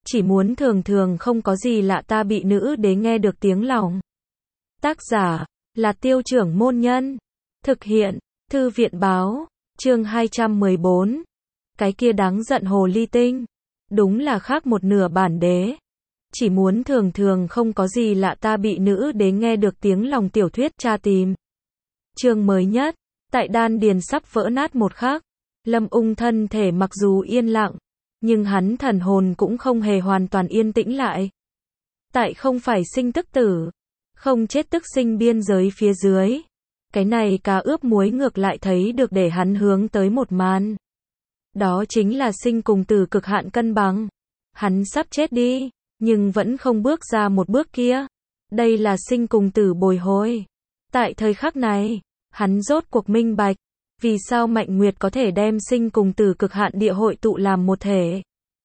chỉ muốn thường thường không có gì lạ ta bị nữ đế nghe được tiếng lòng. Tác giả là Tiêu Trưởng Môn Nhân. Thực hiện Thư viện Báo. Chương 214. Cái kia đáng giận hồ ly tinh. Đúng là khác một nửa bản đế. Chỉ muốn thường thường không có gì lạ ta bị nữ đế nghe được tiếng lòng tiểu thuyết tra tìm. Chương mới nhất. Tại đan điền sắp vỡ nát một khắc, Lâm Ung thân thể mặc dù yên lặng, nhưng hắn thần hồn cũng không hề hoàn toàn yên tĩnh lại. Tại không phải sinh tức tử, không chết tức sinh biên giới phía dưới. Cái này cá ướp muối ngược lại thấy được để hắn hướng tới một màn. Đó chính là sinh cùng tử cực hạn cân bằng. Hắn sắp chết đi, nhưng vẫn không bước ra một bước kia. Đây là sinh cùng tử bồi hồi. Tại thời khắc này, hắn rốt cuộc minh bạch, vì sao Mạnh Nguyệt có thể đem sinh cùng tử cực hạn địa hội tụ làm một thể.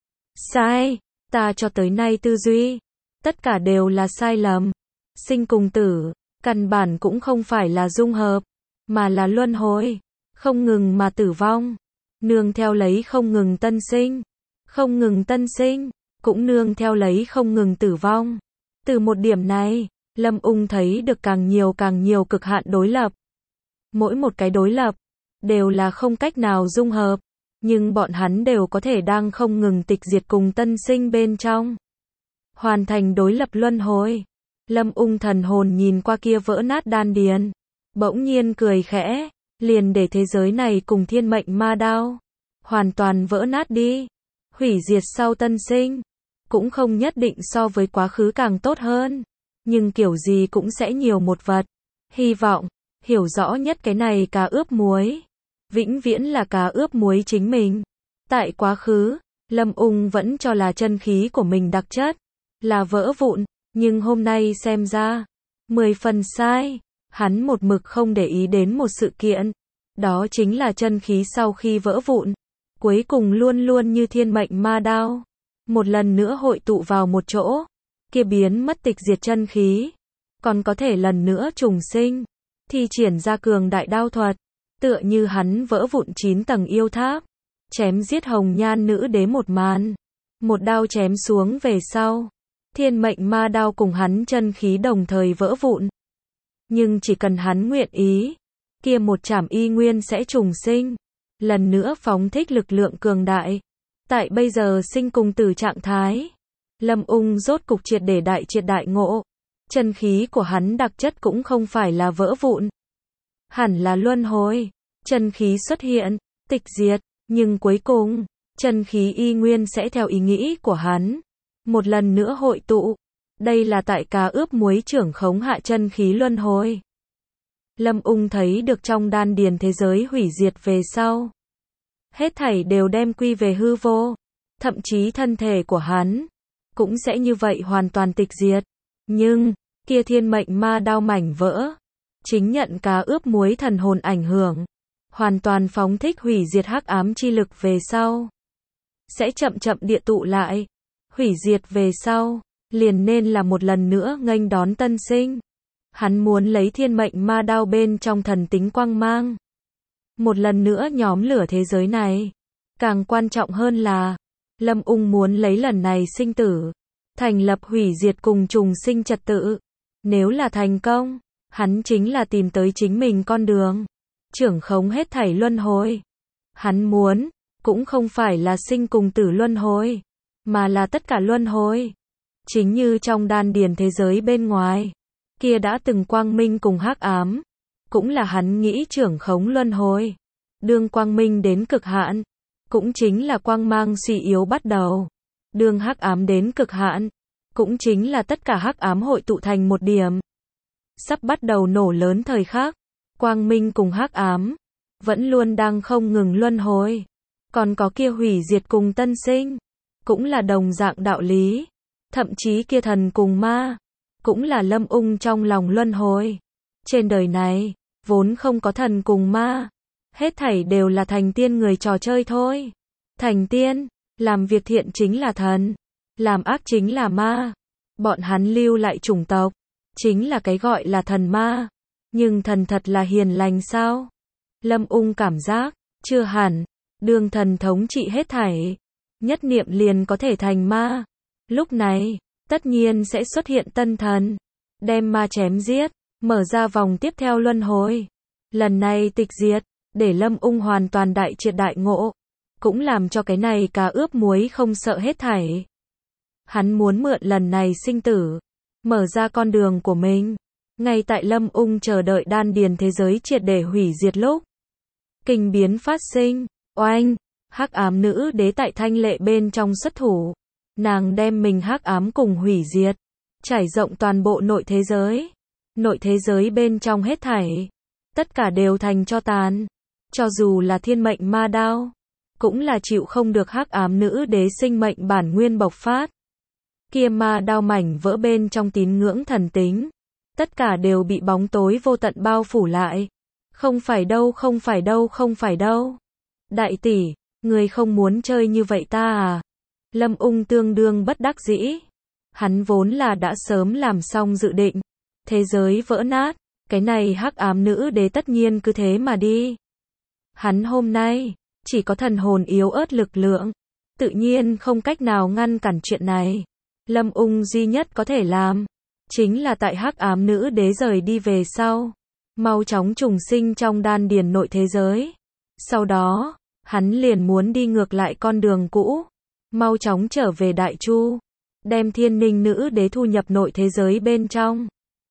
Sai, ta cho tới nay tư duy, tất cả đều là sai lầm. Sinh cùng tử, căn bản cũng không phải là dung hợp, mà là luân hồi, không ngừng mà tử vong, nương theo lấy không ngừng tân sinh, không ngừng tân sinh, cũng nương theo lấy không ngừng tử vong. Từ một điểm này, Lâm Ung thấy được càng nhiều cực hạn đối lập. Mỗi một cái đối lập, đều là không cách nào dung hợp, nhưng bọn hắn đều có thể đang không ngừng tịch diệt cùng tân sinh bên trong. Hoàn thành đối lập luân hồi. Lâm Ung thần hồn nhìn qua kia vỡ nát đan điền, bỗng nhiên cười khẽ, liền để thế giới này cùng thiên mệnh ma đao hoàn toàn vỡ nát đi. Hủy diệt sau tân sinh, cũng không nhất định so với quá khứ càng tốt hơn, nhưng kiểu gì cũng sẽ nhiều một vật. Hy vọng, hiểu rõ nhất cái này cá ướp muối, vĩnh viễn là cá ướp muối chính mình. Tại quá khứ, Lâm Ung vẫn cho là chân khí của mình đặc chất, là vỡ vụn, nhưng hôm nay xem ra, 10 phần sai. Hắn một mực không để ý đến một sự kiện, đó chính là chân khí sau khi vỡ vụn, cuối cùng luôn luôn như thiên mệnh ma đao, một lần nữa hội tụ vào một chỗ, kia biến mất tịch diệt chân khí, còn có thể lần nữa trùng sinh, thi triển ra cường đại đao thuật, tựa như hắn vỡ vụn 9 tầng yêu tháp, chém giết hồng nhan nữ đế một màn, một đao chém xuống về sau, thiên mệnh ma đao cùng hắn chân khí đồng thời vỡ vụn. Nhưng chỉ cần hắn nguyện ý, kia một chảm y nguyên sẽ trùng sinh, lần nữa phóng thích lực lượng cường đại. Tại bây giờ sinh cùng tử trạng thái, Lâm Ung rốt cục triệt đại ngộ, chân khí của hắn đặc chất cũng không phải là vỡ vụn, hẳn là luân hồi. Chân khí xuất hiện, tịch diệt, nhưng cuối cùng, chân khí y nguyên sẽ theo ý nghĩ của hắn, một lần nữa hội tụ. Đây là tại cá ướp muối trưởng khống hạ chân khí luân hồi. Lâm Ung thấy được trong đan điền thế giới hủy diệt về sau, hết thảy đều đem quy về hư vô, thậm chí thân thể của hắn cũng sẽ như vậy hoàn toàn tịch diệt. Nhưng, kia thiên mệnh ma đao mảnh vỡ, chính nhận cá ướp muối thần hồn ảnh hưởng, hoàn toàn phóng thích hủy diệt hắc ám chi lực về sau, sẽ chậm chậm địa tụ lại, hủy diệt về sau, liền nên là một lần nữa nghênh đón tân sinh. Hắn muốn lấy thiên mệnh ma đao bên trong thần tính quang mang, một lần nữa nhóm lửa thế giới này. Càng quan trọng hơn là, Lâm Ung muốn lấy lần này sinh tử, thành lập hủy diệt cùng trùng sinh trật tự. Nếu là thành công, hắn chính là tìm tới chính mình con đường, trưởng khống hết thảy luân hồi. Hắn muốn, cũng không phải là sinh cùng tử luân hồi, mà là tất cả luân hồi. Chính như trong đan điền thế giới bên ngoài, kia đã từng quang minh cùng hắc ám, cũng là hắn nghĩ trưởng khống luân hồi. Đương quang minh đến cực hạn, cũng chính là quang mang suy yếu bắt đầu. Đương hắc ám đến cực hạn, cũng chính là tất cả hắc ám hội tụ thành một điểm. Sắp bắt đầu nổ lớn thời khắc, quang minh cùng hắc ám vẫn luôn đang không ngừng luân hồi. Còn có kia hủy diệt cùng tân sinh, cũng là đồng dạng đạo lý. Thậm chí kia thần cùng ma, cũng là Lâm Ung trong lòng luân hồi. Trên đời này, vốn không có thần cùng ma, hết thảy đều là thành tiên người trò chơi thôi. Thành tiên, làm việc thiện chính là thần, làm ác chính là ma. Bọn hắn lưu lại chủng tộc, chính là cái gọi là thần ma. Nhưng thần thật là hiền lành sao? Lâm Ung cảm giác, chưa hẳn. Đương thần thống trị hết thảy, nhất niệm liền có thể thành ma. Lúc này, tất nhiên sẽ xuất hiện tân thần, đem ma chém giết, mở ra vòng tiếp theo luân hồi. Lần này tịch diệt, để Lâm Ung hoàn toàn đại triệt đại ngộ, cũng làm cho cái này cá ướp muối không sợ hết thảy. Hắn muốn mượn lần này sinh tử, mở ra con đường của mình. Ngay tại Lâm Ung chờ đợi đan điền thế giới triệt để hủy diệt lúc, kinh biến phát sinh, oanh, hắc ám nữ đế tại thanh lệ bên trong xuất thủ. Nàng đem mình hắc ám cùng hủy diệt, trải rộng toàn bộ nội thế giới. Nội thế giới bên trong hết thảy, tất cả đều thành tro tàn. Cho dù là thiên mệnh ma đao, cũng là chịu không được hắc ám nữ đế sinh mệnh bản nguyên bộc phát. Kia ma đao mảnh vỡ bên trong tín ngưỡng thần tính, tất cả đều bị bóng tối vô tận bao phủ lại. Không phải đâu, không phải đâu, không phải đâu. Đại tỷ, người không muốn chơi như vậy ta à? Lâm Ung tương đương bất đắc dĩ. Hắn vốn là đã sớm làm xong dự định. Thế giới vỡ nát, cái này hắc ám nữ đế tất nhiên cứ thế mà đi. Hắn hôm nay, chỉ có thần hồn yếu ớt lực lượng, tự nhiên không cách nào ngăn cản chuyện này. Lâm Ung duy nhất có thể làm, chính là tại hắc ám nữ đế rời đi về sau, mau chóng trùng sinh trong đan điền nội thế giới. Sau đó, hắn liền muốn đi ngược lại con đường cũ, mau chóng trở về Đại Chu, đem thiên ninh nữ đế thu nhập nội thế giới bên trong.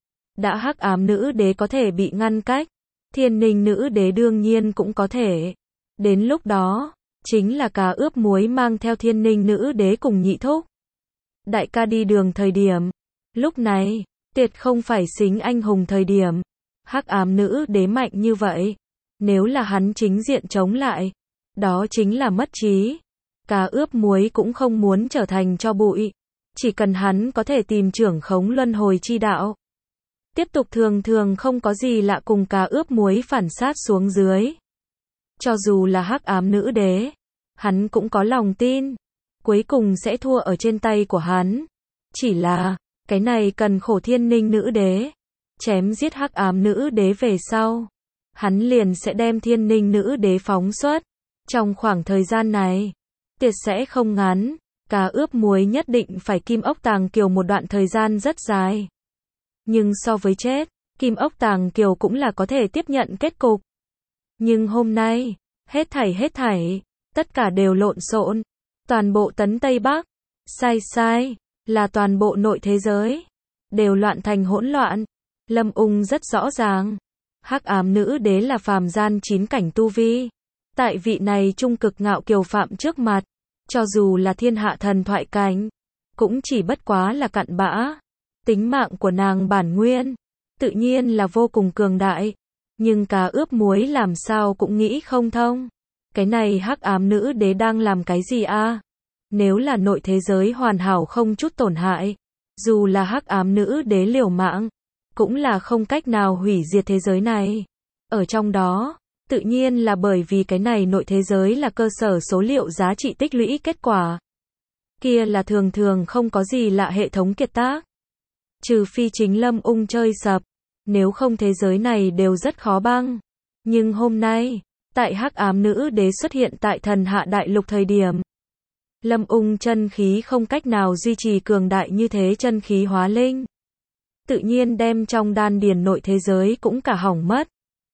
Đã hắc ám nữ đế có thể bị ngăn cách, thiên ninh nữ đế đương nhiên cũng có thể. Đến lúc đó, chính là cá ướp muối mang theo thiên ninh nữ đế cùng nhị thúc. Đại ca đi đường thời điểm. Lúc này, tuyệt không phải xính anh hùng thời điểm. Hắc ám nữ đế mạnh như vậy. Nếu là hắn chính diện chống lại, đó chính là mất trí. Cá ướp muối cũng không muốn trở thành tro bụi. Chỉ cần hắn có thể tìm trưởng khống luân hồi chi đạo. Tiếp tục thường thường không có gì lạ cùng cá ướp muối phản sát xuống dưới. Cho dù là hắc ám nữ đế, hắn cũng có lòng tin, cuối cùng sẽ thua ở trên tay của hắn. Chỉ là, cái này cần khổ thiên ninh nữ đế. Chém giết hắc ám nữ đế về sau, hắn liền sẽ đem thiên ninh nữ đế phóng xuất. Trong khoảng thời gian này, tiệt sẽ không ngắn, cá ướp muối nhất định phải kim ốc tàng kiều một đoạn thời gian rất dài. Nhưng so với chết, kim ốc tàng kiều cũng là có thể tiếp nhận kết cục. Nhưng hôm nay, hết thảy, tất cả đều lộn xộn. Toàn bộ Tấn Tây Bắc, sai, là toàn bộ nội thế giới, đều loạn thành hỗn loạn. Lâm Ung rất rõ ràng, hắc ám nữ đế là phàm gian 9 cảnh tu vi. Tại vị này trung cực ngạo kiều phạm trước mặt, cho dù là thiên hạ thần thoại cảnh, cũng chỉ bất quá là cặn bã. Tính mạng của nàng bản nguyên, tự nhiên là vô cùng cường đại. Nhưng cá ướp muối làm sao cũng nghĩ không thông. Cái này hắc ám nữ đế đang làm cái gì a? Nếu là nội thế giới hoàn hảo không chút tổn hại, dù là hắc ám nữ đế liều mạng, cũng là không cách nào hủy diệt thế giới này. Ở trong đó, tự nhiên là bởi vì cái này nội thế giới là cơ sở số liệu giá trị tích lũy kết quả. Kia là thường thường không có gì lạ hệ thống kiệt tác. Trừ phi chính Lâm Ung chơi sập, nếu không thế giới này đều rất khó băng. Nhưng hôm nay, tại hắc ám nữ đế xuất hiện tại thần hạ đại lục thời điểm, Lâm Ung chân khí không cách nào duy trì cường đại như thế chân khí hóa linh. Tự nhiên đem trong đan điền nội thế giới cũng cả hỏng mất.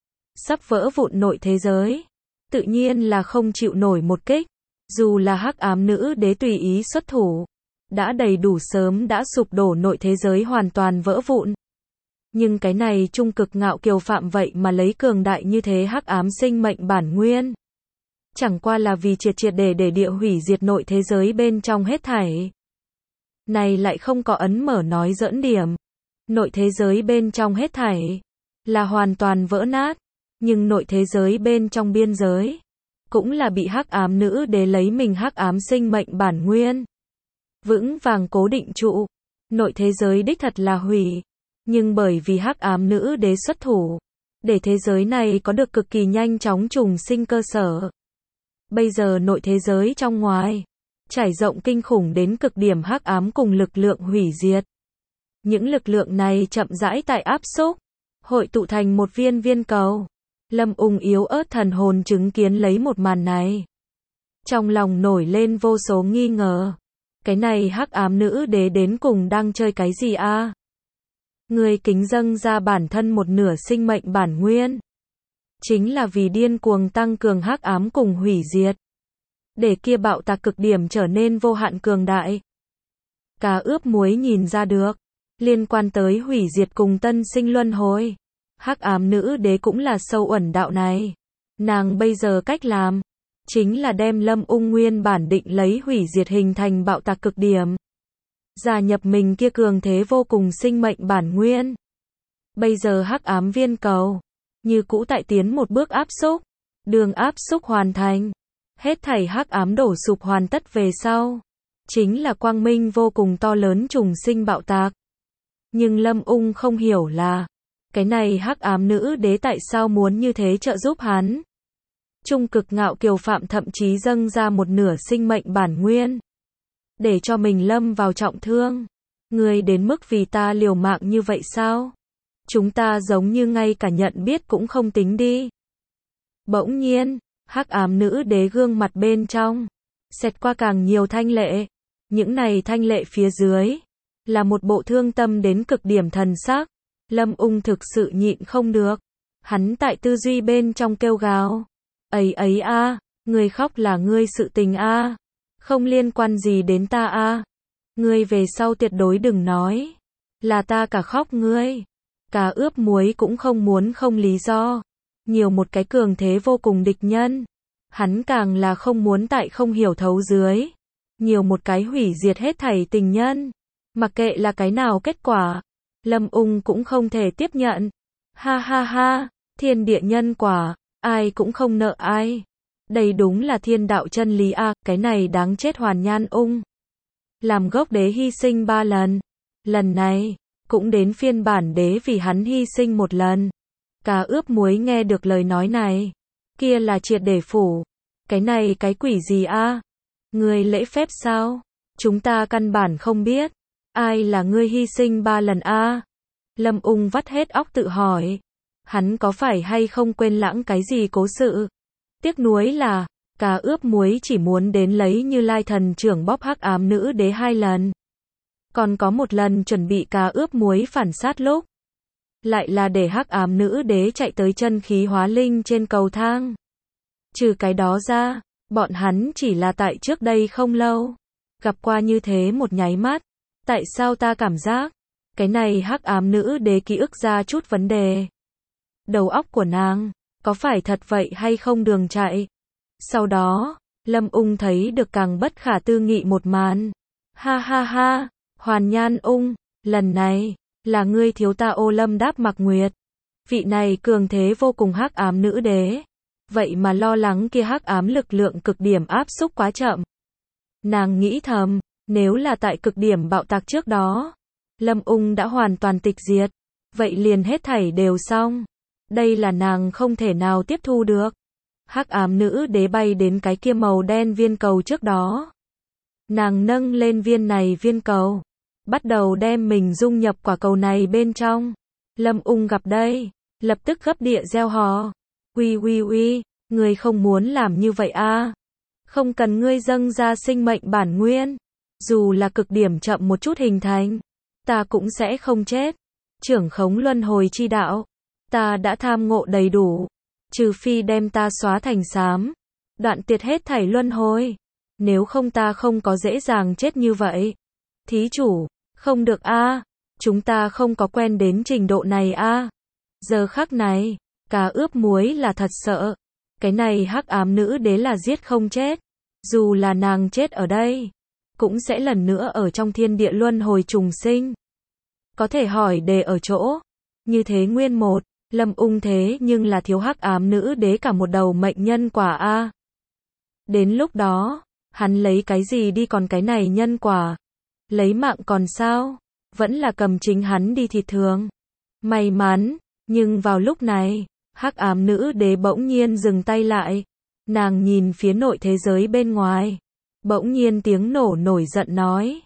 Sắp vỡ vụn nội thế giới, tự nhiên là không chịu nổi một kích. Dù là hắc ám nữ đế tùy ý xuất thủ, đã đầy đủ sớm đã sụp đổ nội thế giới hoàn toàn vỡ vụn. Nhưng cái này trung cực ngạo kiều phạm vậy mà lấy cường đại như thế hắc ám sinh mệnh bản nguyên. Chẳng qua là vì triệt để địa hủy diệt nội thế giới bên trong hết thảy. Này lại không có ấn mở nói giỡn điểm. Nội thế giới bên trong hết thảy là hoàn toàn vỡ nát, nhưng nội thế giới bên trong biên giới cũng là bị hắc ám nữ đế lấy mình hắc ám sinh mệnh bản nguyên vững vàng cố định trụ. Nội thế giới đích thật là hủy, nhưng bởi vì hắc ám nữ đế xuất thủ, để thế giới này có được cực kỳ nhanh chóng trùng sinh cơ sở. Bây giờ nội thế giới trong ngoài trải rộng kinh khủng đến cực điểm hắc ám cùng lực lượng hủy diệt. Những lực lượng này chậm rãi tại áp xúc, hội tụ thành một viên cầu. Lâm Ung yếu ớt thần hồn chứng kiến lấy một màn này, trong lòng nổi lên vô số nghi ngờ. cái này hắc ám nữ đế đến cùng đang chơi cái gì a? Ngươi kính dâng ra bản thân một nửa sinh mệnh bản nguyên, chính là vì điên cuồng tăng cường hắc ám cùng hủy diệt, để kia bạo tạc cực điểm trở nên vô hạn cường đại. Cá ướp muối nhìn ra được, liên quan tới hủy diệt cùng tân sinh luân hồi, hắc ám nữ đế cũng là sâu uẩn đạo này. Nàng bây giờ cách làm, chính là đem Lâm Ung nguyên bản định lấy hủy diệt hình thành bạo tạc cực điểm, gia nhập mình kia cường thế vô cùng sinh mệnh bản nguyên. Bây giờ hắc ám viên cầu, như cũ tại tiến một bước áp xúc, đường áp xúc hoàn thành, hết thảy hắc ám đổ sụp hoàn tất về sau, chính là quang minh vô cùng to lớn trùng sinh bạo tạc. Nhưng Lâm Ung không hiểu là, cái này hắc ám nữ đế tại sao muốn như thế trợ giúp hắn. Trung cực ngạo kiều phạm thậm chí dâng ra một nửa sinh mệnh bản nguyên, để cho mình lâm vào trọng thương. Ngươi đến mức vì ta liều mạng như vậy sao? Chúng ta giống như ngay cả nhận biết cũng không tính đi. Bỗng nhiên, hắc ám nữ đế gương mặt bên trong xẹt qua càng nhiều thanh lệ. Những này thanh lệ phía dưới là một bộ thương tâm đến cực điểm thần sắc. Lâm Ung thực sự nhịn không được. Hắn tại tư duy bên trong kêu gào. Ấy ấy a, ngươi khóc là ngươi sự tình a, không liên quan gì đến ta a. Ngươi về sau tuyệt đối đừng nói là ta cả khóc ngươi. Cá ướp muối cũng không muốn không lý do, nhiều một cái cường thế vô cùng địch nhân. Hắn càng là không muốn tại không hiểu thấu dưới, nhiều một cái hủy diệt hết thảy tình nhân. Mặc kệ là cái nào kết quả, Lâm Ung cũng không thể tiếp nhận. Ha ha ha, thiên địa nhân quả, ai cũng không nợ ai. Đây đúng là thiên đạo chân lý a, cái này đáng chết Hoàn Nhan Ung. Làm gốc đế hy sinh 3 lần. Lần này, cũng đến phiên bản đế vì hắn hy sinh 1 lần. Cá ướp muối nghe được lời nói này, kia là triệt để phủ. Cái này cái quỷ gì a? Ngươi lễ phép sao? Chúng ta căn bản không biết. Ai là ngươi hy sinh 3 lần a? Lâm Ung vắt hết óc tự hỏi. Hắn có phải hay không quên lãng cái gì cố sự? Tiếc nuối là, cá ướp muối chỉ muốn đến lấy Như Lai thần trưởng bóp hắc ám nữ đế 2 lần. Còn có 1 lần chuẩn bị cá ướp muối phản sát lúc, lại là để hắc ám nữ đế chạy tới chân khí hóa linh trên cầu thang. Trừ cái đó ra, bọn hắn chỉ là tại trước đây không lâu gặp qua như thế một nháy mắt. Tại sao ta cảm giác cái này hắc ám nữ đế ký ức ra chút vấn đề? Đầu óc của nàng có phải thật vậy hay không đường chạy? Sau đó, Lâm Ung thấy được càng bất khả tư nghị một màn. Ha ha ha, Hoàn Nhan Ung, lần này là ngươi thiếu ta Ô Lâm Đáp Mặc Nguyệt. Vị này cường thế vô cùng hắc ám nữ đế, vậy mà lo lắng kia hắc ám lực lượng cực điểm áp xúc quá chậm. Nàng nghĩ thầm, nếu là tại cực điểm bạo tạc trước đó, Lâm Ung đã hoàn toàn tịch diệt, vậy liền hết thảy đều xong. Đây là nàng không thể nào tiếp thu được. Hắc ám nữ đế bay đến cái kia màu đen viên cầu trước đó. Nàng nâng lên viên này viên cầu, bắt đầu đem mình dung nhập quả cầu này bên trong. Lâm Ung gặp đây, lập tức gấp địa reo hò. Uy, ngươi không muốn làm như vậy a? Không cần ngươi dâng ra sinh mệnh bản nguyên, dù là cực điểm chậm một chút hình thành, ta cũng sẽ không chết. Trưởng khống luân hồi chi đạo, ta đã tham ngộ đầy đủ, trừ phi đem ta xóa thành xám, đoạn tiệt hết thảy luân hồi, nếu không ta không có dễ dàng chết như vậy. Thí chủ, không được a, chúng ta không có quen đến trình độ này a. Giờ khắc này, cá ướp muối là thật sợ, cái này hắc ám nữ đế là giết không chết, dù là nàng chết ở đây, cũng sẽ lần nữa ở trong thiên địa luân hồi trùng sinh. Có thể hỏi đề ở chỗ, như thế nguyên một, Lâm Ung thế nhưng là thiếu hắc ám nữ đế cả một đầu mệnh nhân quả a. Đến lúc đó, hắn lấy cái gì đi còn cái này nhân quả? Lấy mạng còn sao? Vẫn là cầm chính hắn đi thịt thường. May mắn, nhưng vào lúc này, hắc ám nữ đế bỗng nhiên dừng tay lại. Nàng nhìn phía nội thế giới bên ngoài. Bỗng nhiên tiếng nổ nổi giận nói.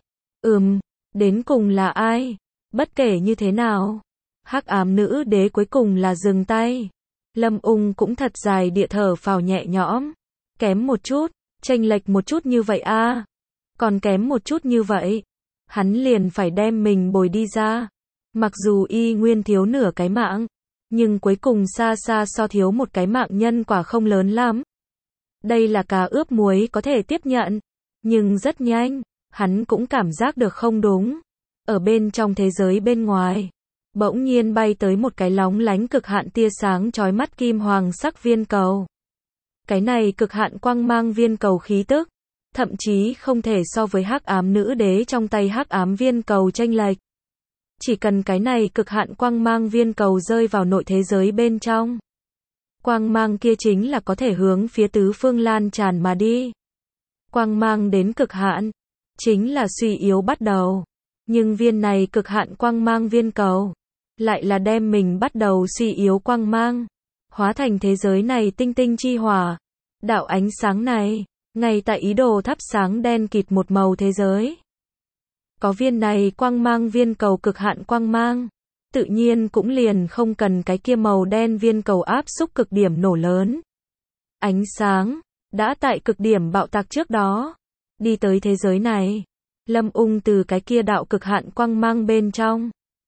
Đến cùng là ai? Bất kể như thế nào, hắc ám nữ đế cuối cùng là dừng tay. Lâm Ung cũng thật dài địa thở phào nhẹ nhõm. Kém một chút, chênh lệch một chút như vậy a. còn kém một chút như vậy, hắn liền phải đem mình bồi đi ra. Mặc dù y nguyên thiếu nửa cái mạng, nhưng cuối cùng xa xa so thiếu một cái mạng nhân quả không lớn lắm. Đây là cá ướp muối có thể tiếp nhận, nhưng rất nhanh, hắn cũng cảm giác được không đúng. Ở bên trong thế giới bên ngoài, bỗng nhiên bay tới một cái lóng lánh cực hạn tia sáng chói mắt kim hoàng sắc viên cầu. Cái này cực hạn quang mang viên cầu khí tức, thậm chí không thể so với hắc ám nữ đế trong tay hắc ám viên cầu chênh lệch. Chỉ cần cái này cực hạn quang mang viên cầu rơi vào nội thế giới bên trong, quang mang kia chính là có thể hướng phía tứ phương lan tràn mà đi. Quang mang đến cực hạn, chính là suy yếu bắt đầu. Nhưng viên này cực hạn quang mang viên cầu, lại là đem mình bắt đầu suy yếu quang mang, hóa thành thế giới này tinh tinh chi hỏa. Đạo ánh sáng này, ngay tại ý đồ thắp sáng đen kịt một màu thế giới. Có viên này quang mang viên cầu cực hạn quang mang, tự nhiên cũng liền không cần cái kia màu đen viên cầu áp xúc cực điểm nổ lớn. Ánh sáng, đã tại cực điểm bạo tạc trước đó, đi tới thế giới này. Lâm Ung từ cái kia đạo cực hạn quang mang bên trong,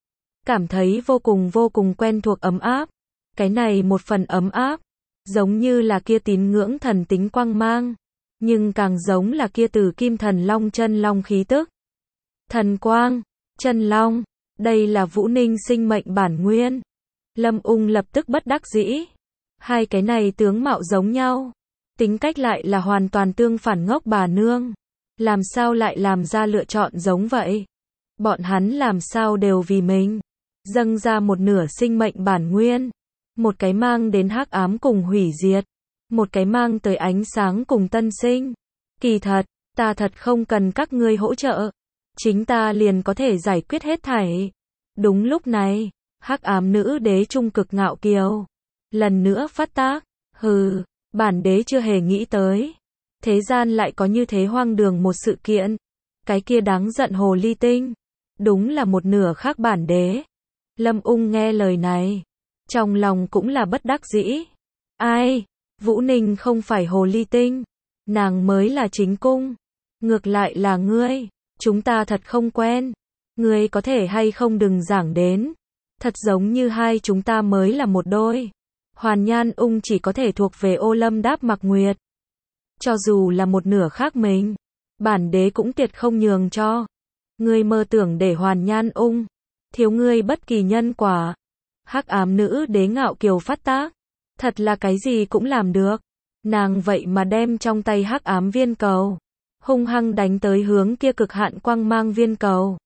cảm thấy vô cùng quen thuộc ấm áp. Cái này một phần ấm áp, giống như là kia tín ngưỡng thần tính quang mang, nhưng càng giống là kia từ kim thần long chân long khí tức. Thần quang, chân long, đây là Vũ Ninh sinh mệnh bản nguyên. Lâm Ung lập tức bất đắc dĩ. Hai cái này tướng mạo giống nhau, tính cách lại là hoàn toàn tương phản ngốc bà nương. Làm sao lại làm ra lựa chọn giống vậy? Bọn hắn làm sao đều vì mình dâng ra một nửa sinh mệnh bản nguyên, một cái mang đến hắc ám cùng hủy diệt, một cái mang tới ánh sáng cùng tân sinh. Kỳ thật, ta thật không cần các ngươi hỗ trợ, chính ta liền có thể giải quyết hết thảy. Đúng lúc này, hắc ám nữ đế trung cực ngạo kiều lần nữa phát tác. Hừ, bản đế chưa hề nghĩ tới thế gian lại có như thế hoang đường một sự kiện. Cái kia đáng giận hồ ly tinh, đúng là một nửa khác bản đế. Lâm Ung nghe lời này, trong lòng cũng là bất đắc dĩ. Ai, Vũ Ninh không phải hồ ly tinh, nàng mới là chính cung. Ngược lại là ngươi, chúng ta thật không quen. Ngươi có thể hay không đừng giảng đến. Thật giống như hai chúng ta mới là một đôi. Hoàn Nhan Ung chỉ có thể thuộc về Ô Lâm Đáp Mặc Nguyệt. Cho dù là một nửa khác mình, bản đế cũng tuyệt không nhường cho. Ngươi mơ tưởng để Hoàn Nhan Ung thiếu ngươi bất kỳ nhân quả. Hắc ám nữ đế ngạo kiều phát tác, thật là cái gì cũng làm được. Nàng vậy mà đem trong tay hắc ám viên cầu hung hăng đánh tới hướng kia cực hạn quang mang viên cầu.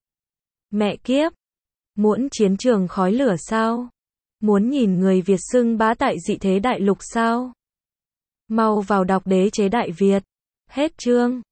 Mẹ kiếp, muốn chiến trường khói lửa sao? Muốn nhìn người Việt xưng bá tại dị thế đại lục sao? Mau vào đọc Đế chế Đại Việt. Hết chương.